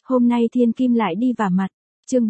Hôm nay thiên kim lại đi vả mặt. Chương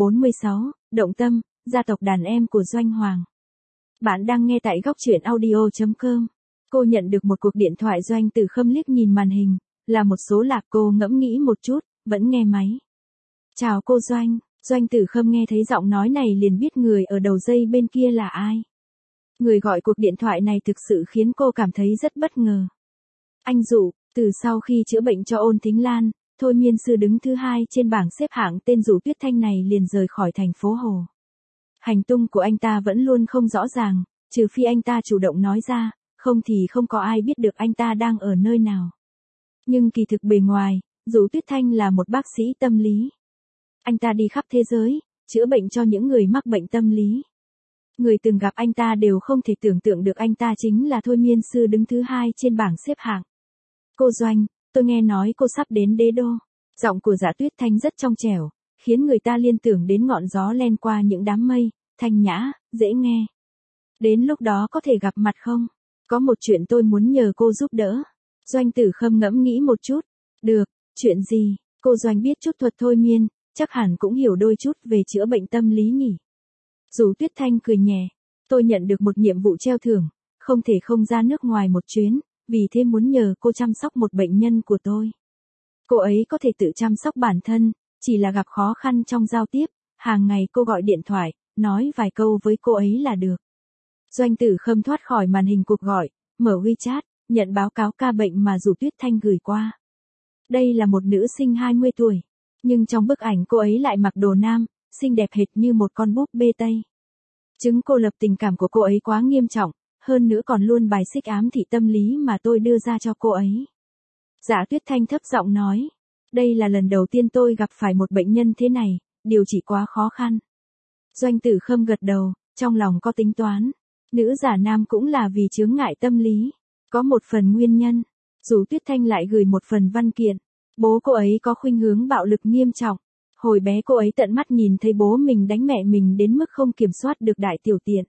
346, Động tâm, gia tộc đàn em của Doanh Hoàng. Bạn đang nghe tại góc truyện audio.com. Cô nhận được một cuộc điện thoại. Doanh Tử Khâm liếc nhìn màn hình, là một số lạ. Cô ngẫm nghĩ một chút, vẫn nghe máy. Chào cô Doanh. Doanh Tử Khâm nghe thấy giọng nói này liền biết người ở đầu dây bên kia là ai. Người gọi cuộc điện thoại này thực sự khiến cô cảm thấy rất bất ngờ. Anh Dụ. Từ sau khi chữa bệnh cho Ôn Thính Lan, thôi miên sư đứng thứ 2 trên bảng xếp hạng tên Dụ Tuyết Thanh này liền rời khỏi thành phố Hồ. Hành tung của anh ta vẫn luôn không rõ ràng, trừ phi anh ta chủ động nói ra, không thì không có ai biết được anh ta đang ở nơi nào. Nhưng kỳ thực bề ngoài, Dụ Tuyết Thanh là một bác sĩ tâm lý. Anh ta đi khắp thế giới, chữa bệnh cho những người mắc bệnh tâm lý. Người từng gặp anh ta đều không thể tưởng tượng được anh ta chính là thôi miên sư đứng thứ 2 trên bảng xếp hạng. Cô Doanh, tôi nghe nói cô sắp đến Đế Đô. Giọng của Dạ Tuyết Thanh rất trong trẻo, khiến người ta liên tưởng đến ngọn gió len qua những đám mây, thanh nhã, dễ nghe. Đến lúc đó có thể gặp mặt không? Có một chuyện tôi muốn nhờ cô giúp đỡ. Doanh Tử Khâm ngẫm nghĩ một chút. Được, chuyện gì? Cô Doanh biết chút thuật thôi miên, chắc hẳn cũng hiểu đôi chút về chữa bệnh tâm lý nhỉ. Dụ Tuyết Thanh cười nhẹ. Tôi nhận được một nhiệm vụ treo thưởng, không thể không ra nước ngoài một chuyến, vì thế muốn nhờ cô chăm sóc một bệnh nhân của tôi. Cô ấy có thể tự chăm sóc bản thân, chỉ là gặp khó khăn trong giao tiếp, hàng ngày cô gọi điện thoại, nói vài câu với cô ấy là được. Doanh Tử Khâm thoát khỏi màn hình cuộc gọi, mở WeChat, nhận báo cáo ca bệnh mà Dụ Tuyết Thanh gửi qua. Đây là một nữ sinh 20 tuổi, nhưng trong bức ảnh cô ấy lại mặc đồ nam, xinh đẹp hệt như một con búp bê Tây. Chứng cô lập tình cảm của cô ấy quá nghiêm trọng, hơn nữa còn luôn bài xích ám thị tâm lý mà tôi đưa ra cho cô ấy. Dạ Tuyết Thanh thấp giọng nói, đây là lần đầu tiên tôi gặp phải một bệnh nhân thế này, điều trị quá khó khăn. Doanh Tử Khâm gật đầu, trong lòng có tính toán. Nữ giả nam cũng là vì chướng ngại tâm lý. Có một phần nguyên nhân. Dụ Tuyết Thanh lại gửi một phần văn kiện. Bố cô ấy có khuynh hướng bạo lực nghiêm trọng. Hồi bé cô ấy tận mắt nhìn thấy bố mình đánh mẹ mình đến mức không kiểm soát được đại tiểu tiện.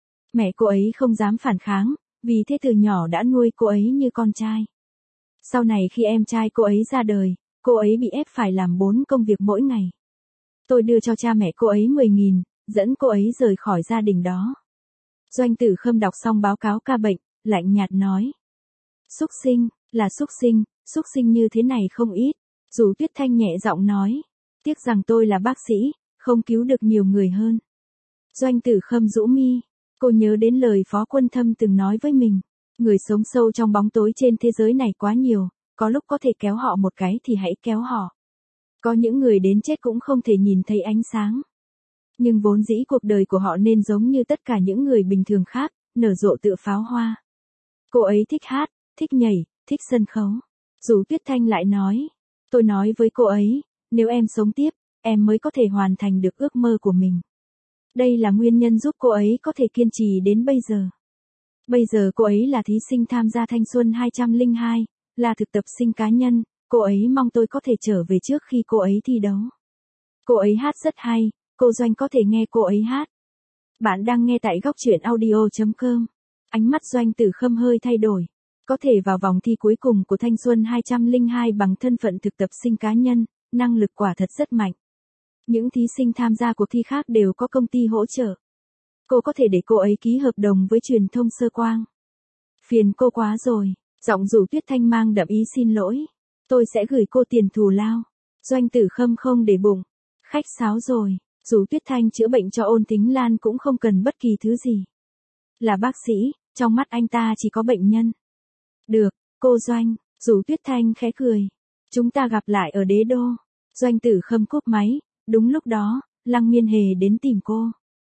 Mẹ cô ấy không dám phản kháng, vì thế từ nhỏ đã nuôi cô ấy như con trai. Sau này khi em trai cô ấy ra đời, cô ấy bị ép phải làm 4 công việc mỗi ngày. Tôi đưa cho cha mẹ cô ấy 10.000, dẫn cô ấy rời khỏi gia đình đó. Doanh Tử Khâm đọc xong báo cáo ca bệnh, lạnh nhạt nói. Xúc sinh, là xúc sinh như thế này không ít. Dụ Tuyết Thanh nhẹ giọng nói. Tiếc rằng tôi là bác sĩ, không cứu được nhiều người hơn. Doanh Tử Khâm rũ mi. Cô nhớ đến lời Phó Quân Thâm từng nói với mình. Người sống sâu trong bóng tối trên thế giới này quá nhiều, có lúc có thể kéo họ một cái thì hãy kéo họ. Có những người đến chết cũng không thể nhìn thấy ánh sáng. Nhưng vốn dĩ cuộc đời của họ nên giống như tất cả những người bình thường khác, nở rộ tựa pháo hoa. Cô ấy thích hát, thích nhảy, thích sân khấu. Dụ Tuyết Thanh lại nói. Tôi nói với cô ấy, nếu em sống tiếp, em mới có thể hoàn thành được ước mơ của mình. Đây là nguyên nhân giúp cô ấy có thể kiên trì đến bây giờ. Bây giờ cô ấy là thí sinh tham gia Thanh Xuân 202, là thực tập sinh cá nhân, cô ấy mong tôi có thể trở về trước khi cô ấy thi đấu. Cô ấy hát rất hay, cô Doanh có thể nghe cô ấy hát. Bạn đang nghe tại góc truyện audio.com. Ánh mắt Doanh Tử Khâm hơi thay đổi. Có thể vào vòng thi cuối cùng của Thanh Xuân 202 bằng thân phận thực tập sinh cá nhân, năng lực quả thật rất mạnh. Những thí sinh tham gia cuộc thi khác đều có công ty hỗ trợ. Cô có thể để cô ấy ký hợp đồng với truyền thông Sơ Quang. Phiền cô quá rồi. Giọng Dụ Tuyết Thanh mang đậm ý xin lỗi. Tôi sẽ gửi cô tiền thù lao. Doanh Tử Khâm không để bụng. Khách sáo rồi. Dụ Tuyết Thanh chữa bệnh cho Ôn Thính Lan cũng không cần bất kỳ thứ gì. Là bác sĩ, trong mắt anh ta chỉ có bệnh nhân. Được, cô Doanh. Dụ Tuyết Thanh khẽ cười. Chúng ta gặp lại ở Đế Đô. Doanh Tử Khâm cúp máy. Đúng lúc đó, Lăng Miên Hề đến tìm cô.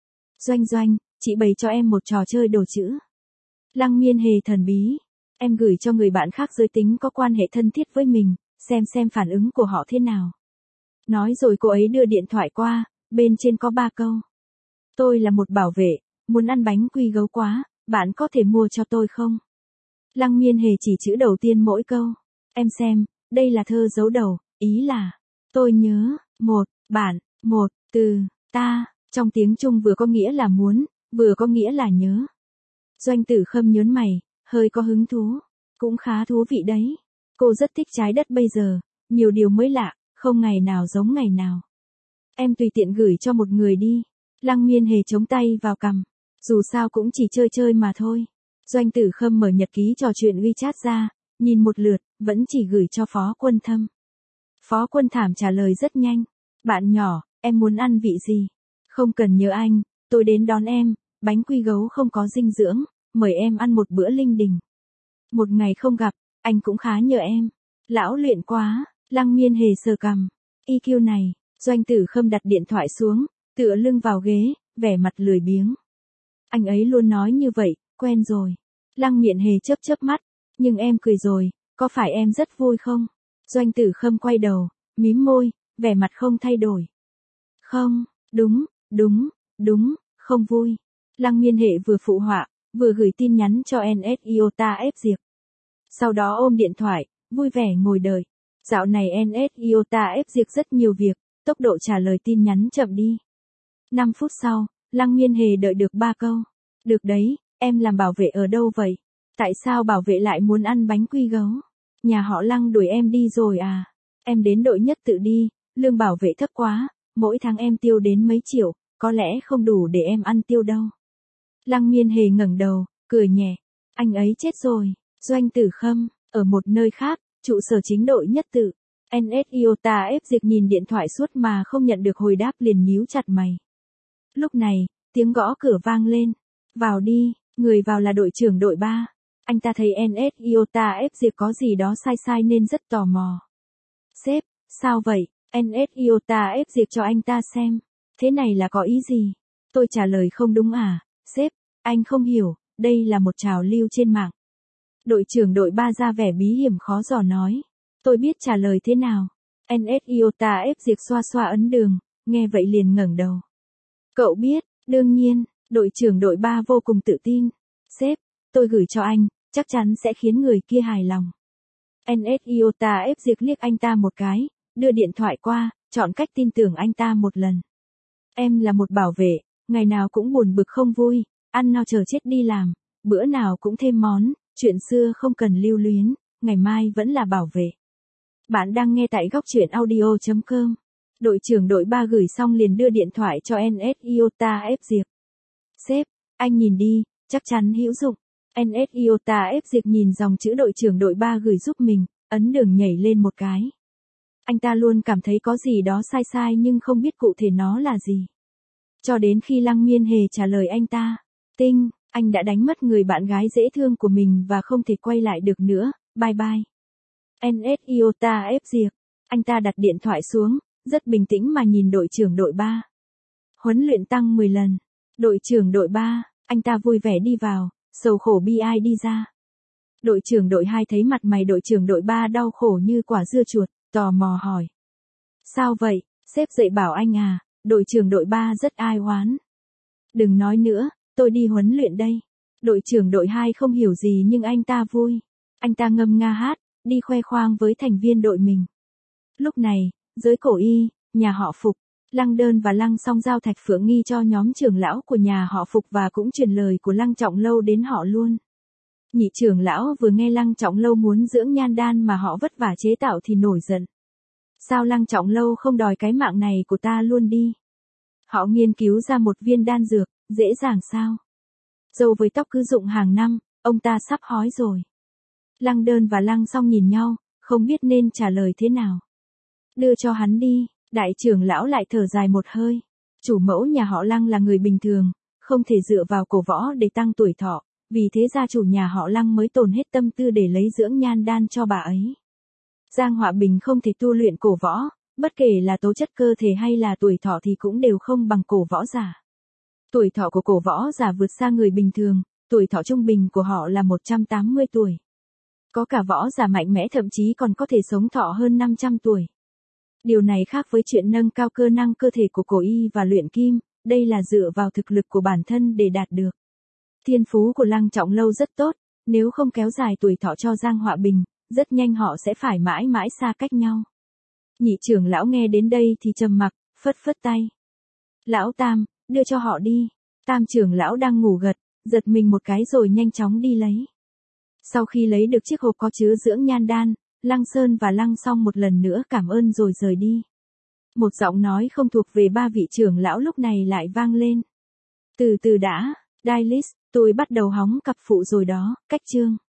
Doanh, chị bày cho em một trò chơi đồ chữ. Lăng Miên Hề thần bí. Em gửi cho người bạn khác giới tính có quan hệ thân thiết với mình, xem phản ứng của họ thế nào. Nói rồi cô ấy đưa điện thoại qua, bên trên có 3 câu. Tôi là một bảo vệ, muốn ăn bánh quy gấu quá, bạn có thể mua cho tôi không? Lăng Miên Hề chỉ chữ đầu tiên mỗi câu. Em xem, đây là thơ dấu đầu, ý là, tôi nhớ, bạn, từ, ta, trong tiếng Trung vừa có nghĩa là muốn, vừa có nghĩa là nhớ. Doanh Tử Khâm nhớn mày, hơi có hứng thú, cũng khá thú vị đấy. Cô rất thích trái đất bây giờ, nhiều điều mới lạ, Không ngày nào giống ngày nào. Em tùy tiện gửi cho một người đi. Lăng Miên Hề chống tay vào cằm. Dù sao cũng chỉ chơi chơi mà thôi. Doanh Tử Khâm mở nhật ký trò chuyện WeChat ra, nhìn một lượt, vẫn chỉ gửi cho Phó Quân Thâm. Phó Quân Thảm trả lời rất nhanh. Bạn nhỏ, em muốn ăn vị gì? Không cần nhớ anh, tôi đến đón em, bánh quy gấu không có dinh dưỡng, mời em ăn một bữa linh đình. Một ngày không gặp, anh cũng khá nhớ em. Lão luyện quá, Lăng Miên Hề sờ cằm. EQ này, Doanh Tử Khâm đặt điện thoại xuống, tựa lưng vào ghế, vẻ mặt lười biếng. Anh ấy luôn nói như vậy, quen rồi. Lăng Miên Hề chớp chớp mắt, nhưng em cười rồi, có phải em rất vui không? Doanh Tử Khâm quay đầu, mím môi, vẻ mặt không thay đổi. Không, đúng, không vui. Lăng Miên Hề vừa phụ họa, vừa gửi tin nhắn cho NSIOTA F Diệp. Sau đó ôm điện thoại, vui vẻ ngồi đợi. Dạo này NSIOTA F Diệp rất nhiều việc, tốc độ trả lời tin nhắn chậm đi. 5 phút sau, Lăng Miên Hề đợi được 3 câu. Được đấy, em làm bảo vệ ở đâu vậy? Tại sao bảo vệ lại muốn ăn bánh quy gấu? Nhà họ Lăng đuổi em đi rồi à? Em đến đội nhất tự đi, lương bảo vệ thấp quá, mỗi tháng em tiêu đến mấy triệu, có lẽ không đủ để em ăn tiêu đâu. Lăng Miên Hề ngẩng đầu, cười nhẹ. Anh ấy chết rồi. Doanh Tử Khâm, ở một nơi khác, trụ sở chính đội nhất tự. NSIOTA F Diệp nhìn điện thoại suốt mà không nhận được hồi đáp liền nhíu chặt mày. Lúc này, tiếng gõ cửa vang lên. Vào đi, người vào là đội trưởng đội 3. Anh ta thấy NSIOTA F Diệp có gì đó sai sai nên rất tò mò. Sếp, sao vậy? NSIOTA F Diệp cho anh ta xem. Thế này là có ý gì? Tôi trả lời không đúng à? Sếp, anh không hiểu, đây là một trào lưu trên mạng. Đội trưởng đội 3 ra vẻ bí hiểm khó dò nói. Tôi biết trả lời thế nào. NSIOTA F Diệp xoa xoa ấn đường, nghe vậy liền ngẩng đầu. Cậu biết, đương nhiên, đội trưởng đội 3 vô cùng tự tin. Sếp, tôi gửi cho anh, chắc chắn sẽ khiến người kia hài lòng. NSIOTA F Diệp liếc anh ta một cái, đưa điện thoại qua, chọn cách tin tưởng anh ta một lần. Em là một bảo vệ, ngày nào cũng buồn bực không vui, ăn no chờ chết đi làm, bữa nào cũng thêm món, chuyện xưa không cần lưu luyến, ngày mai vẫn là bảo vệ. Bạn đang nghe tại góc truyện audio.com. Đội trưởng đội 3 gửi xong liền đưa điện thoại cho NSIOTA F Diệp. Sếp, anh nhìn đi, chắc chắn hữu dụng. NSIOTA F Diệp nhìn dòng chữ đội trưởng đội 3 gửi giúp mình, ấn đường nhảy lên một cái. Anh ta luôn cảm thấy có gì đó sai sai nhưng không biết cụ thể nó là gì. Cho đến khi Lăng Miên Hề trả lời anh ta. Tinh, anh đã đánh mất người bạn gái dễ thương của mình và không thể quay lại được nữa, bye bye. NSIOTA F Diệp. Anh ta đặt điện thoại xuống, rất bình tĩnh mà nhìn đội trưởng đội 3. Huấn luyện tăng 10 lần. Đội trưởng đội 3, anh ta vui vẻ đi vào, sầu khổ bi ai đi ra. Đội trưởng đội 2 thấy mặt mày đội trưởng đội 3 đau khổ như quả dưa chuột, tò mò hỏi. Sao vậy, sếp dạy bảo anh à, đội trưởng đội 3 rất ai oán. Đừng nói nữa, tôi đi huấn luyện đây. Đội trưởng đội 2 không hiểu gì nhưng anh ta vui. Anh ta ngâm nga hát, đi khoe khoang với thành viên đội mình. Lúc này, giới cổ y, nhà họ Phục, Lăng Đơn và Lăng Song giao thạch phượng nghi cho nhóm trưởng lão của nhà họ Phục và cũng truyền lời của Lăng Trọng Lâu đến họ luôn. Nhị trưởng lão vừa nghe Lăng Trọng Lâu muốn dưỡng nhan đan mà họ vất vả chế tạo thì nổi giận. Sao Lăng Trọng Lâu không đòi cái mạng này của ta luôn đi? Họ nghiên cứu ra một viên đan dược, dễ dàng sao? Dâu với tóc cứ rụng hàng năm, ông ta sắp hói rồi. Lăng Đơn và Lăng Song nhìn nhau, không biết nên trả lời thế nào. Đưa cho hắn đi, đại trưởng lão lại thở dài một hơi. Chủ mẫu nhà họ Lăng là người bình thường, không thể dựa vào cổ võ để tăng tuổi thọ, vì thế gia chủ nhà họ Lăng mới tổn hết tâm tư để lấy dưỡng nhan đan cho bà ấy. Giang Họa Bình không thể tu luyện cổ võ, bất kể là tố chất cơ thể hay là tuổi thọ thì cũng đều không bằng cổ võ giả. Tuổi thọ của cổ võ giả vượt xa người bình thường, tuổi thọ trung bình của họ là 180 tuổi. Có cả võ giả mạnh mẽ thậm chí còn có thể sống thọ hơn 500 tuổi. Điều này khác với chuyện nâng cao cơ năng cơ thể của cổ y và luyện kim, đây là dựa vào thực lực của bản thân để đạt được. Thiên phú của Lăng Trọng Lâu rất tốt, nếu không kéo dài tuổi thọ cho Giang Họa Bình, rất nhanh họ sẽ phải mãi mãi xa cách nhau. Nhị trưởng lão nghe đến đây thì trầm mặc, phất phất tay. Lão Tam, đưa cho họ đi. Tam trưởng lão đang ngủ gật, giật mình một cái rồi nhanh chóng đi lấy. Sau khi lấy được chiếc hộp có chứa dưỡng nhan đan, Lăng Sơn và Lăng Song một lần nữa cảm ơn rồi rời đi. Một giọng nói không thuộc về ba vị trưởng lão lúc này lại vang lên. Từ từ đã, Dailys, tôi bắt đầu hóng cặp phụ rồi đó, cách chương.